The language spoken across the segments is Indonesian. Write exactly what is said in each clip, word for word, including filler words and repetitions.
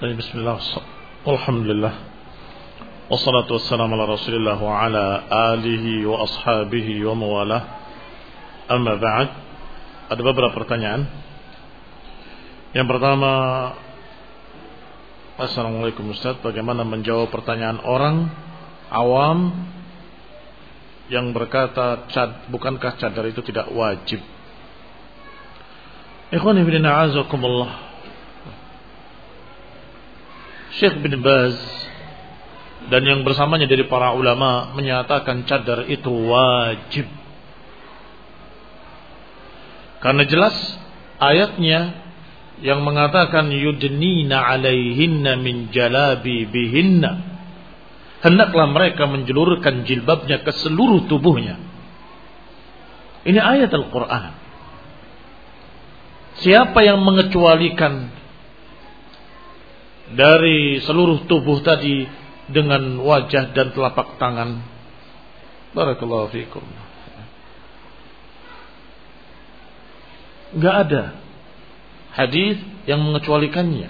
Bismillah, alhamdulillah, wassalatu wassalamu ala rasulillah wa ala alihi wa ashabihi wa mawalah. Amma ba'd. Ada beberapa pertanyaan. Yang pertama, Assalamualaikum Ustaz, bagaimana menjawab pertanyaan orang awam yang berkata, Cad, bukankah cadar itu tidak wajib? Ikhwani fillah, a'azakumullah. Syekh bin Baz dan yang bersamanya dari para ulama menyatakan cadar itu wajib. Karena jelas ayatnya yang mengatakan yudnina alaihinna min jalabi bihinna. Hendaklah mereka menjulurkan jilbabnya ke seluruh tubuhnya. Ini ayat Al-Quran. Siapa yang mengecualikan dari seluruh tubuh tadi dengan wajah dan telapak tangan? Barakallahu fikum. Enggak ada hadis yang mengecualikannya.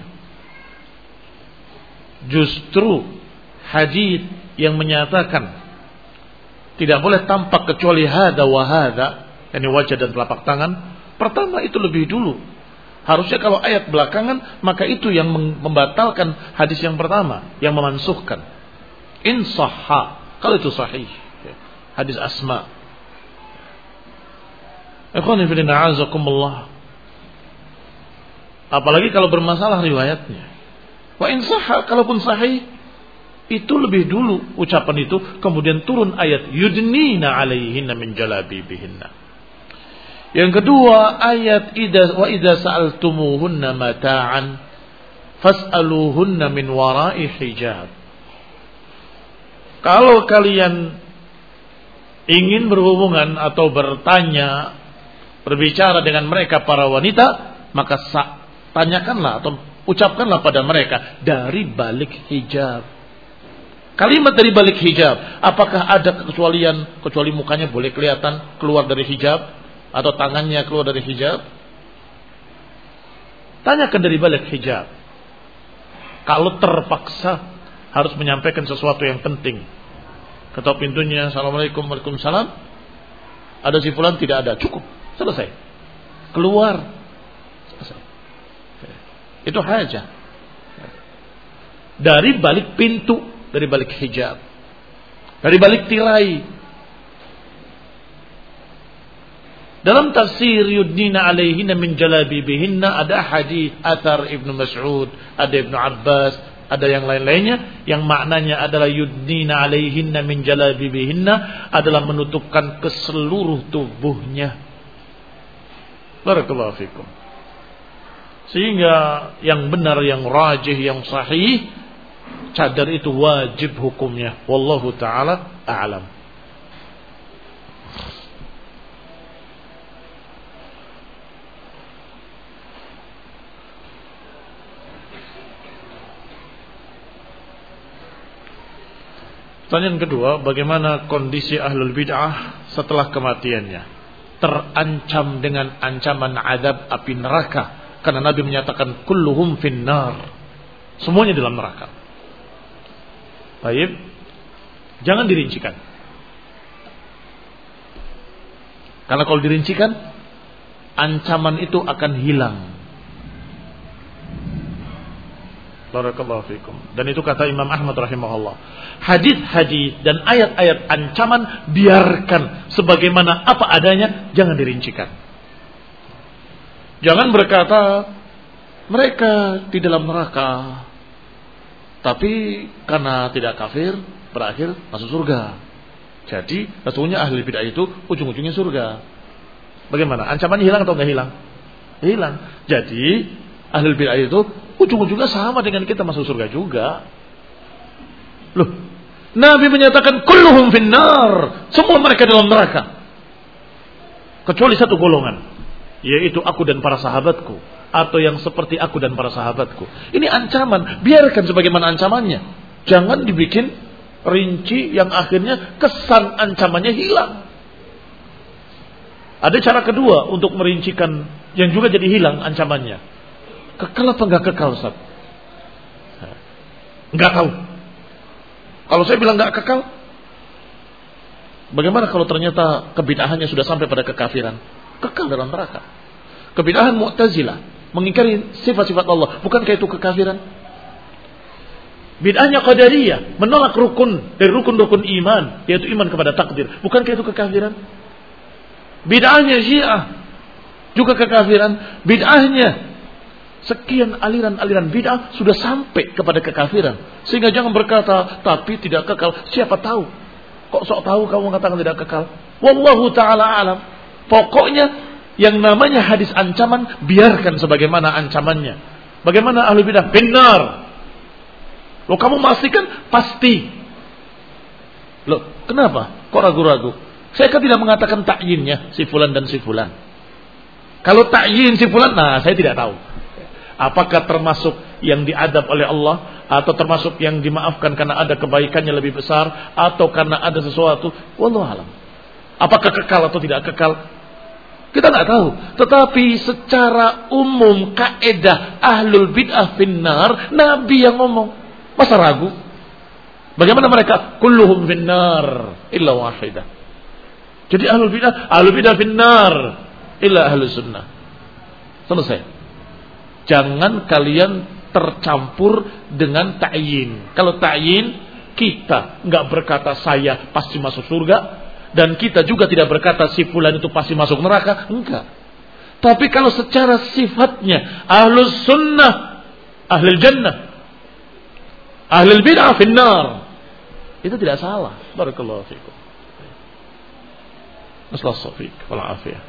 Justru hadis yang menyatakan tidak boleh tampak kecuali hada wa hada, yakni wajah dan telapak tangan, pertama itu lebih dulu. Harusnya kalau ayat belakangan, maka itu yang membatalkan hadis yang pertama, yang memansuhkan. In sahha, kalau itu sahih. Hadis Asma. Ikhwani fillah, a'azakumullah. Apalagi kalau bermasalah riwayatnya. Wa in sahha, kalaupun sahih, itu lebih dulu ucapan itu, kemudian turun ayat yudnina alaihinna min jalabibihinna. Yang kedua, ayat idza wa idza sa'altumuhunna mata'an fas'aluhunna min wara'i hijab. Kalau kalian ingin berhubungan atau bertanya, berbicara dengan mereka para wanita, maka tanyakanlah atau ucapkanlah pada mereka dari balik hijab. Kalimat dari balik hijab, apakah ada kecualian kecuali mukanya boleh kelihatan keluar dari hijab? Atau tangannya keluar dari hijab? Tanyakan dari balik hijab. Kalau terpaksa harus menyampaikan sesuatu yang penting, ketok pintunya, Assalamualaikum, Waalaikumsalam, ada si fulan, tidak ada, cukup, selesai, keluar, selesai. Itu hajah. Dari balik pintu, dari balik hijab, dari balik tirai. Dalam tafsir yudnina alaihinna min jalabibihinna ada hadis athar Ibnu Mas'ud, ada Ibnu Abbas, ada yang lain-lainnya yang maknanya adalah yudnina alaihinna min jalabibihinna adalah menutupkan ke seluruh tubuhnya. Barakallahu fikum. Sehingga yang benar, yang rajih, yang sahih, cadar itu wajib hukumnya. Wallahu taala a'lam. Pertanyaan kedua, bagaimana kondisi ahlul bid'ah setelah kematiannya? Terancam dengan ancaman azab api neraka, karena Nabi menyatakan kulluhum finnar, semuanya dalam neraka. Baik, jangan dirincikan. Karena kalau dirincikan, ancaman itu akan hilang. Barakallahu fikum. Dan itu kata Imam Ahmad rahimahullah. Hadis-hadis dan ayat-ayat ancaman biarkan sebagaimana apa adanya, jangan dirincikan. Jangan berkata mereka di dalam neraka, tapi karena tidak kafir berakhir masuk surga. Jadi sesungguhnya ahli bid'ah itu ujung-ujungnya surga. Bagaimana? Ancaman hilang atau enggak hilang? Hilang. Jadi ahli bid'ah itu ujung-ujungnya sama dengan kita masuk surga juga. Loh, Nabi menyatakan kulluhum finnar, semua mereka dalam neraka, kecuali satu golongan, yaitu aku dan para sahabatku, atau yang seperti aku dan para sahabatku. Ini ancaman, biarkan sebagaimana ancamannya. Jangan dibikin rinci yang akhirnya kesan ancamannya hilang. Ada cara kedua untuk merincikan yang juga jadi hilang ancamannya. Kekal apa enggak kekal, Ustaz? Enggak tahu. Kalau saya bilang enggak kekal, bagaimana kalau ternyata kebid'ahannya sudah sampai pada kekafiran? Kekal dalam neraka. Kebid'ahan Mu'tazilah mengingkari sifat-sifat Allah, bukankah itu kekafiran? Bid'ahnya Qadariyah menolak rukun dari rukun-rukun iman, yaitu iman kepada takdir, bukankah itu kekafiran? Bid'ahnya Syiah juga kekafiran. Bid'ahnya sekian aliran-aliran bid'ah sudah sampai kepada kekafiran. Sehingga jangan berkata tapi tidak kekal. Siapa tahu? Kok sok tahu kamu mengatakan tidak kekal? Wallahu ta'ala alam. Pokoknya yang namanya hadis ancaman, biarkan sebagaimana ancamannya. Bagaimana ahli bidah? Benar. Loh, kamu memastikan? Pasti. Loh, kenapa? Kok ragu-ragu? Saya kan tidak mengatakan ta'yinnya si fulan dan si fulan. Kalau ta'yin si fulan, nah saya tidak tahu. Apakah termasuk yang diadab oleh Allah, atau termasuk yang dimaafkan karena ada kebaikannya lebih besar, atau karena ada sesuatu? Wallahu alam. Apakah kekal atau tidak kekal? Kita nggak tahu. Tetapi secara umum kaidah ahlul bid'ah finnar, Nabi yang ngomong. Masa ragu? Bagaimana mereka? Kulluhum finnar illa wahidah. Jadi ahlul bid'ah, ahlul bid'ah finnar illa ahlus sunnah. Selesai. Jangan kalian tercampur dengan ta'yin. Kalau ta'yin, kita nggak berkata saya pasti masuk surga, dan kita juga tidak berkata si fulan itu pasti masuk neraka. Enggak. Tapi kalau secara sifatnya ahlus sunnah ahlul jannah, ahlul bid'ah finnar, itu tidak salah. Barakallahu fiikum. Nasallahu fiik wal afiyah.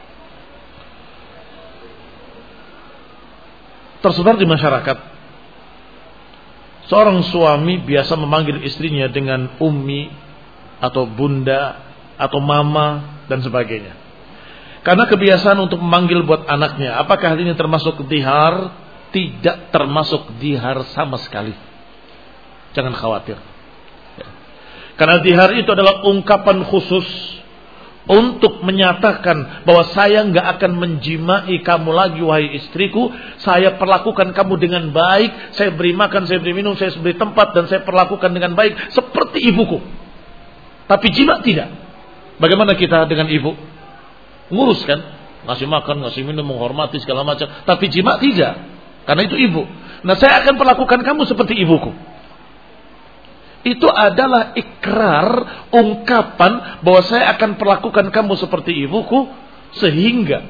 Tersebar di masyarakat, seorang suami biasa memanggil istrinya dengan ummi atau bunda atau mama dan sebagainya. Karena kebiasaan untuk memanggil buat anaknya. Apakah hal ini termasuk dihar? Tidak termasuk dihar sama sekali. Jangan khawatir. Karena dihar itu adalah ungkapan khusus untuk menyatakan bahwa saya nggak akan menjimai kamu lagi wahai istriku. Saya perlakukan kamu dengan baik. Saya beri makan, saya beri minum, saya beri tempat, dan saya perlakukan dengan baik seperti ibuku. Tapi jima tidak. Bagaimana kita dengan ibu? Ngurus kan? Ngasih makan, ngasih minum, menghormati segala macam. Tapi jima tidak. Karena itu ibu. Nah, saya akan perlakukan kamu seperti ibuku. Itu adalah ikrar, ungkapan bahwa saya akan perlakukan kamu seperti ibuku, sehingga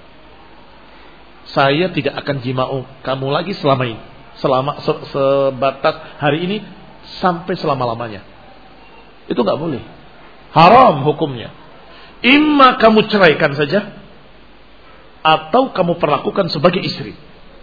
saya tidak akan jima'u kamu lagi selama ini, selama se, sebatas hari ini sampai selama-lamanya. Itu nggak boleh, haram hukumnya. Imma kamu ceraikan saja, atau kamu perlakukan sebagai istri.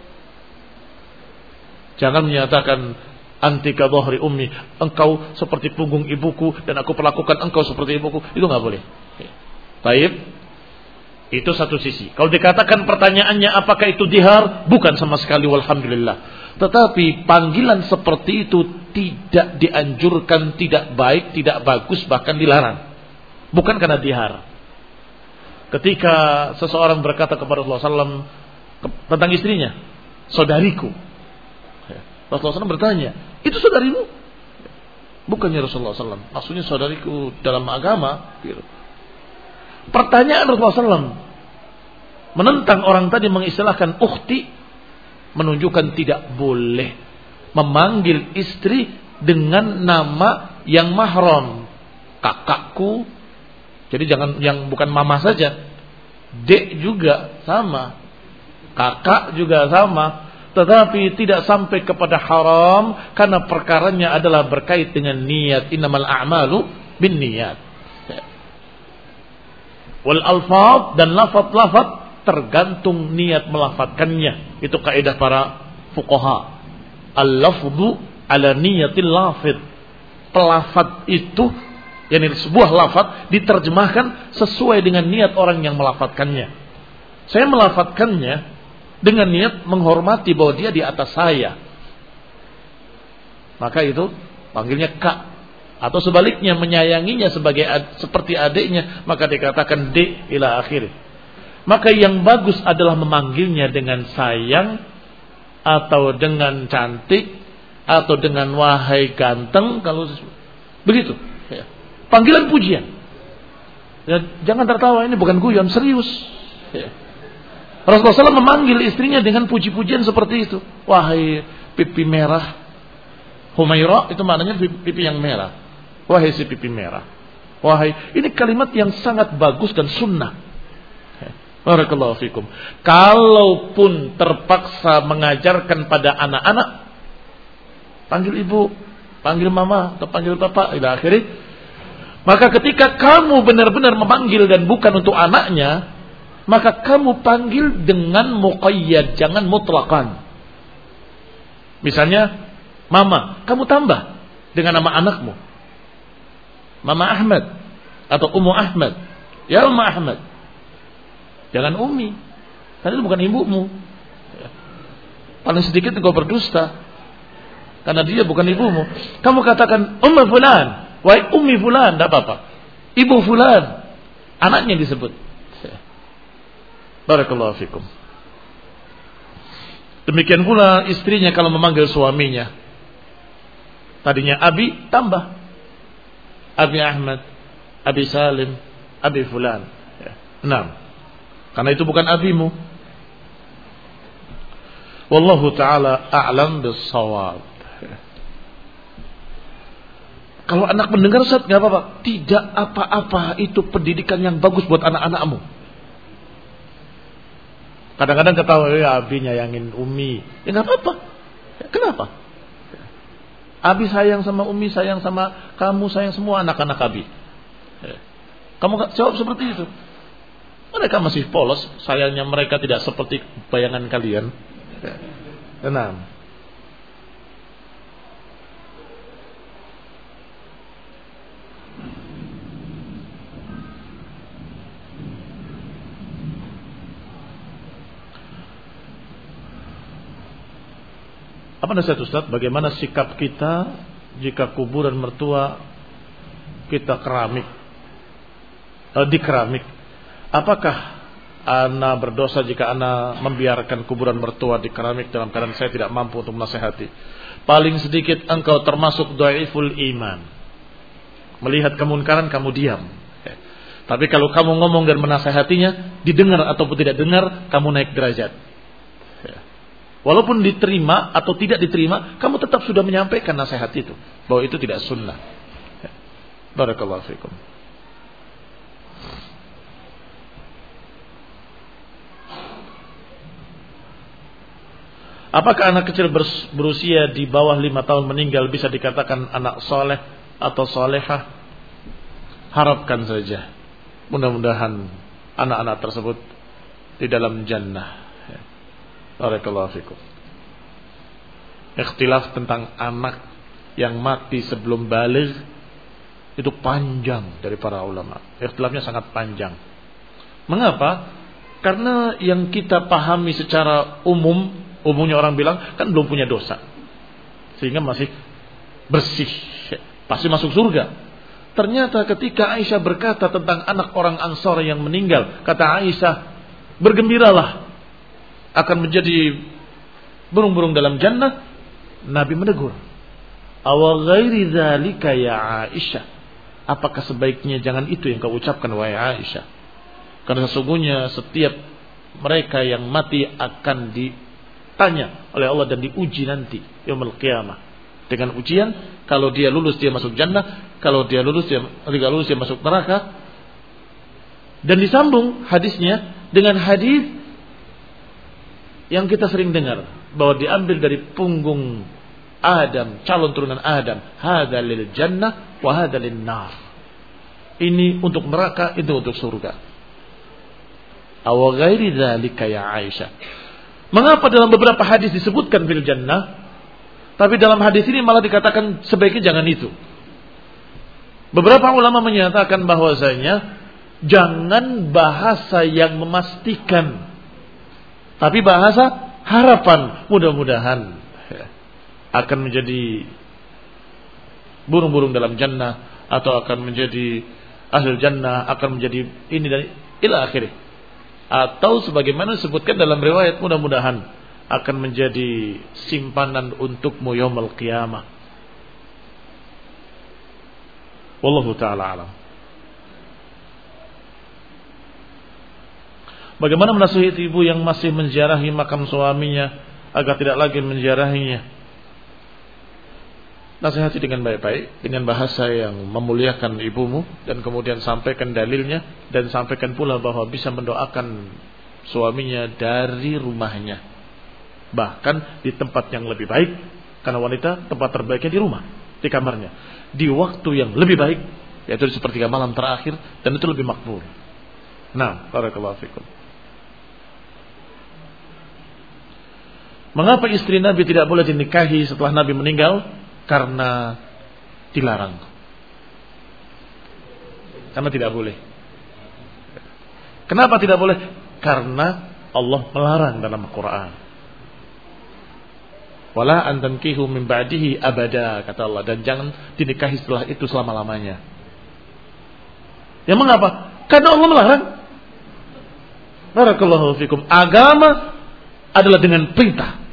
Jangan menyatakan anti ka dhahri ummi, engkau seperti punggung ibuku dan aku perlakukan engkau seperti ibuku. Itu nggak boleh. Baik, itu satu sisi. Kalau dikatakan pertanyaannya apakah itu dihar, bukan sama sekali, walhamdulillah. Tetapi panggilan seperti itu tidak dianjurkan, tidak baik, tidak bagus, bahkan dilarang. Bukan karena dihar. Ketika seseorang berkata kepada Rasulullah sallallahu alaihi wasallam tentang istrinya, saudariku, Rasulullah sallallahu alaihi wasallam bertanya, itu saudarimu? Bukannya Rasulullah sallallahu alaihi wasallam, maksudnya saudariku dalam agama. Gitu. Pertanyaan Rasulullah sallallahu alaihi wasallam menentang orang tadi mengistilahkan ukhti, menunjukkan tidak boleh memanggil istri dengan nama yang mahram. Kakakku, jadi jangan yang bukan mama saja, dek juga sama, kakak juga sama. Tetapi tidak sampai kepada haram, karena perkaranya adalah berkait dengan niat. Innamal a'malu bin niat. Wal alfaz, dan lafaz-lafaz tergantung niat melafadzkannya. Itu kaidah para fuqaha. Al-lafzu ala niyatil lafidh. Pelafaz itu, yakni sebuah lafaz diterjemahkan sesuai dengan niat orang yang melafadzkannya. Saya melafadzkannya dengan niat menghormati bahwa dia di atas saya, maka itu panggilnya kak. Atau sebaliknya menyayanginya sebagai ad, seperti adiknya, maka dikatakan dek ila akhir. Maka yang bagus adalah memanggilnya dengan sayang atau dengan cantik atau dengan wahai ganteng, kalau begitu. Ya. Panggilan pujian. Ya, jangan tertawa, ini bukan guyon, serius. Ya. Rasulullah shallallahu alaihi wasallam memanggil istrinya dengan puji-pujian seperti itu. Wahai pipi merah, Humairah, itu maknanya pipi yang merah. Wahai si pipi merah. Wahai, ini kalimat yang sangat bagus dan sunnah. Barakallahu fikum. Kalaupun terpaksa mengajarkan pada anak-anak, panggil ibu, panggil mama, atau panggil bapak, ila akhirih. Maka ketika kamu benar-benar memanggil dan bukan untuk anaknya, maka kamu panggil dengan muqayyad, jangan mutlakan. Misalnya, mama, kamu tambah dengan nama anakmu. Mama Ahmad atau Ummu Ahmad. Ya Ummu Ahmad. Jangan Umi, karena itu bukan ibumu. Paling sedikit engkau berdusta, karena dia bukan ibumu. Kamu katakan Ummu Fulan, wahai Ummi Fulan, tidak apa-apa. Ibu Fulan, anaknya disebut. Barakallahu fikum. Demikian pula istrinya kalau memanggil suaminya. Tadinya Abi, tambah Abi Ahmad, Abi Salim, Abi Fulan. Enam. Karena itu bukan abimu. Wallahu ta'ala a'lam bis-shawab. Kalau anak mendengar, Ustaz, enggak apa-apa. Tidak apa-apa, itu pendidikan yang bagus buat anak-anakmu. Kadang-kadang ketawa, ya Abi nyayangin Umi. Ya enggak apa-apa. Kenapa? Abi sayang sama Umi, sayang sama kamu, sayang semua anak-anak Abi. Kamu jawab seperti itu. Mereka masih polos, sayangnya mereka tidak seperti bayangan kalian. Tenang. Apa nasihat Ustaz? Bagaimana sikap kita jika kuburan mertua kita keramik, eh, di keramik? Apakah ana berdosa jika ana membiarkan kuburan mertua di keramik dalam keadaan saya tidak mampu untuk menasehati? Paling sedikit engkau termasuk dhaiful iman. Melihat kemunkaran kamu diam. Tapi kalau kamu ngomong dan menasehatinya, didengar ataupun tidak dengar, kamu naik derajat. Walaupun diterima atau tidak diterima, kamu tetap sudah menyampaikan nasihat itu, bahwa itu tidak sunnah. Barakallahu fikum. Apakah anak kecil berusia di bawah lima tahun meninggal bisa dikatakan anak soleh atau solehah? Harapkan saja, mudah-mudahan anak-anak tersebut di dalam jannah. Barakallahu fikum. Ikhtilaf tentang anak yang mati sebelum baligh itu panjang dari para ulama. Ikhtilafnya sangat panjang. Mengapa? Karena yang kita pahami secara umum, umumnya orang bilang kan belum punya dosa, sehingga masih bersih, pasti masuk surga. Ternyata ketika Aisyah berkata tentang anak orang Ansar yang meninggal, kata Aisyah, bergembiralah, akan menjadi burung-burung dalam jannah. Nabi menegur, awa ghairi dzalika ya Aisyah, apakah sebaiknya jangan itu yang kau ucapkan wahai Aisyah? Karena sesungguhnya setiap mereka yang mati akan ditanya oleh Allah dan diuji nanti yaumul qiyamah dengan ujian. Kalau dia lulus dia masuk jannah, kalau dia lulus dia tidak lulus dia masuk neraka. Dan disambung hadisnya dengan hadis yang kita sering dengar, bahwa diambil dari punggung Adam, calon turunan Adam, hadza lil jannah wa hadza lin nar. Ini untuk neraka, itu untuk surga. Aw ghairi dzalika ya Aisyah. Mengapa dalam beberapa hadis disebutkan fil jannah, tapi dalam hadis ini malah dikatakan sebaiknya jangan itu? Beberapa ulama menyatakan bahwasanya jangan bahasa yang memastikan, tapi bahasa harapan, mudah-mudahan akan menjadi burung-burung dalam jannah, atau akan menjadi ahli jannah, akan menjadi ini dan ila akhirih. Atau sebagaimana disebutkan dalam riwayat, mudah-mudahan akan menjadi simpanan untukmu yaumul qiyamah. Wallahu ta'ala alam. Bagaimana menasihati ibu yang masih menziarahi makam suaminya agar tidak lagi menziarahinya? Nasihati dengan baik-baik, dengan bahasa yang memuliakan ibumu, dan kemudian sampaikan dalilnya, dan sampaikan pula bahwa bisa mendoakan suaminya dari rumahnya, bahkan di tempat yang lebih baik, karena wanita tempat terbaiknya di rumah, di kamarnya, di waktu yang lebih baik, yaitu di sepertiga malam terakhir, dan itu lebih makbul. Nah, barakallahu fikum. Mengapa istri Nabi tidak boleh dinikahi setelah Nabi meninggal? Karena dilarang. Karena tidak boleh. Kenapa tidak boleh? Karena Allah melarang dalam Al-Quran. Wala an tankihu min ba'dihi abada, kata Allah, dan jangan dinikahi setelah itu selama-lamanya. Ya mengapa? Karena Allah melarang. Barakallahu fikum. Agama adalah dengan perintah.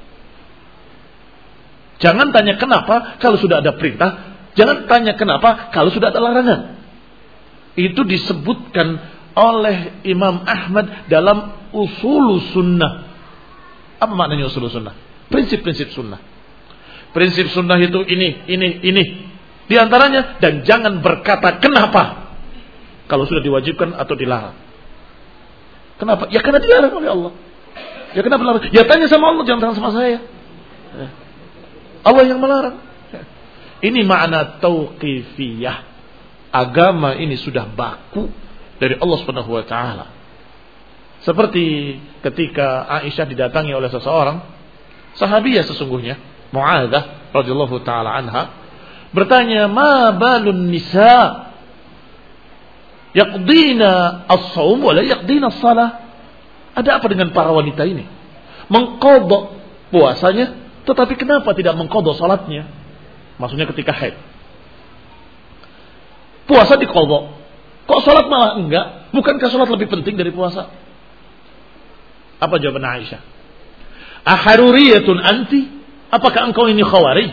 Jangan tanya kenapa kalau sudah ada perintah. Jangan tanya kenapa kalau sudah ada larangan. Itu disebutkan oleh Imam Ahmad dalam usul sunnah. Apa maknanya usul sunnah? Prinsip-prinsip sunnah. Prinsip sunnah itu ini, ini, ini. Di antaranya, dan jangan berkata kenapa kalau sudah diwajibkan atau dilarang. Kenapa? Ya karena dilarang oleh Allah. Ya kenapa dilarang? Ya tanya sama Allah, jangan tanya sama saya. Allah yang melarang. Ini makna tauqifiyah. Agama ini sudah baku dari Allah Subhanahu wa taala. Seperti ketika Aisyah didatangi oleh seseorang, sahabiyah sesungguhnya, Mu'adzah radhiyallahu taala anha, bertanya, "Ma balun nisa yaqdina as-shaum wa la yaqdina as-shalah?" Ada apa dengan para wanita ini? Mengqadha puasanya, tetapi kenapa tidak mengqadha salatnya? Maksudnya ketika haid. Puasa diqadha, kok salat malah enggak? Bukankah salat lebih penting dari puasa? Apa jawaban Aisyah? Aharuriyatun anti? Apakah engkau ini khawarij?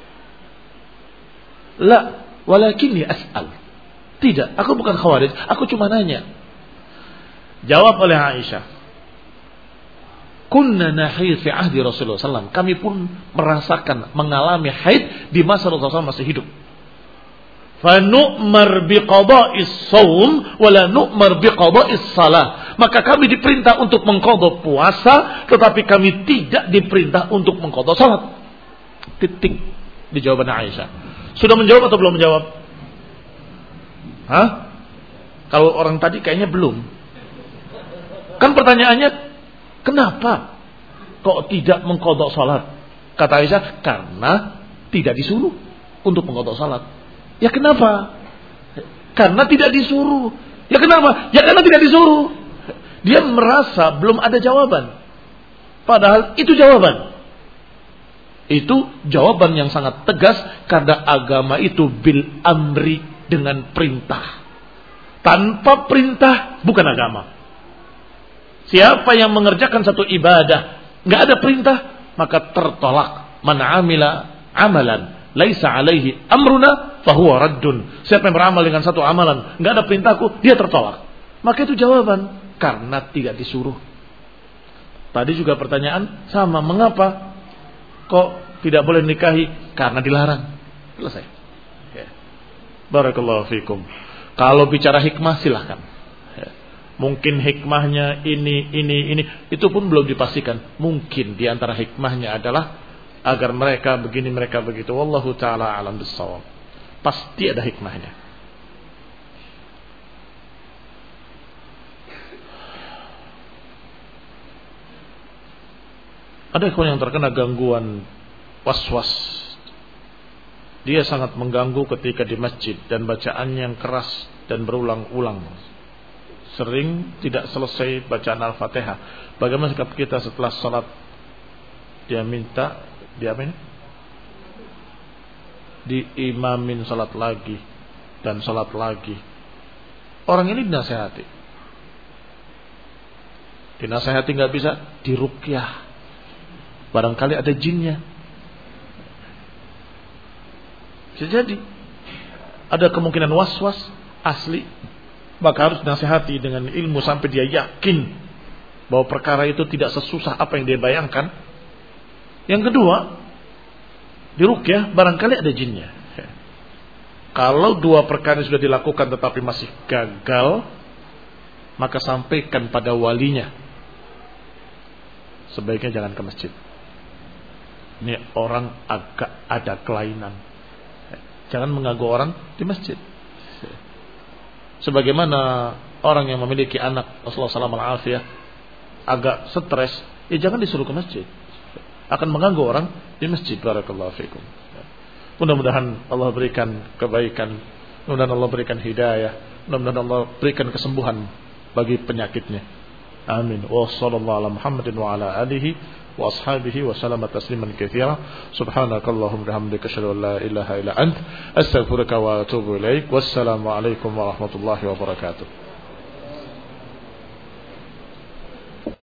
La, walakinni as'al. Tidak, aku bukan khawarij, aku cuma nanya. Jawab oleh Aisyah, kunna nahid fi ahdi Rasulullah sallallahu alaihi wasallam. Kami pun merasakan, mengalami haid di masa Rasulullah sallallahu alaihi wasallam masih hidup. Fa nu'mar biqada'is shaum wa la nu'mar biqada'is shalah. Maka kami diperintah untuk mengqadha puasa, tetapi kami tidak diperintah untuk mengqadha salat. Titik di jawaban Aisyah. Sudah menjawab atau belum menjawab? Hah? Kalau orang tadi kayaknya belum. Kan pertanyaannya, kenapa kok tidak mengqadha salat? Kata Aisyah, karena tidak disuruh untuk mengqadha salat. Ya kenapa? Karena tidak disuruh. Ya kenapa? Ya karena tidak disuruh. Dia merasa belum ada jawaban. Padahal itu jawaban. Itu jawaban yang sangat tegas, karena agama itu bil amri, dengan perintah. Tanpa perintah bukan agama. Siapa yang mengerjakan satu ibadah enggak ada perintah, maka tertolak. Man amila amalan laisa alaihi amruna fahuwa raddun. Siapa yang beramal dengan satu amalan enggak ada perintahku, dia tertolak. Maka itu jawaban, karena tidak disuruh. Tadi juga pertanyaan sama, mengapa kok tidak boleh nikahi? Karena dilarang. Selesai. Ya. Barakallahu fikum. Kalau bicara hikmah silahkan. Mungkin hikmahnya ini, ini, ini. Itu pun belum dipastikan. Mungkin diantara hikmahnya adalah agar mereka begini, mereka begitu. Wallahu ta'ala alam bissawab. Pasti ada hikmahnya. Ada ikhwan yang terkena gangguan was-was. Dia sangat mengganggu ketika di masjid, dan bacaannya yang keras dan berulang-ulang. Sering tidak selesai bacaan Al-Fatihah. Bagaimana sikap kita setelah salat? Dia minta diamin, diimamin salat lagi dan salat lagi. Orang ini dinasehati. Dinasehati nggak bisa, diruqyah. Barangkali ada jinnya. Bisa jadi ada kemungkinan was-was asli, maka harus nasihati dengan ilmu sampai dia yakin bahwa perkara itu tidak sesusah apa yang dia bayangkan. Yang kedua, di ruqyah barangkali ada jinnya. Kalau dua perkara sudah dilakukan tetapi masih gagal, maka sampaikan pada walinya, sebaiknya jangan ke masjid. Ini orang agak ada kelainan. Jangan mengganggu orang di masjid. Sebagaimana orang yang memiliki anak, Rasulullah shallallahu alaihi wasallam agak stres, ya jangan disuruh ke masjid. Akan mengganggu orang di masjid. Barakallahu fikum. Mudah-mudahan Allah berikan kebaikan, mudah-mudahan Allah berikan hidayah, mudah-mudahan Allah berikan kesembuhan bagi penyakitnya. Amin. Wa sallallahu ala Muhammadin wa ala alihi wa ashabihi wa sallama tasliman katsira. Subhanakallahumma bihamdika asyhadu an la ilaha illa ant, astaghfiruka wa atubu ilaik. Wassalamu alaikum warahmatullahi wabarakatuh.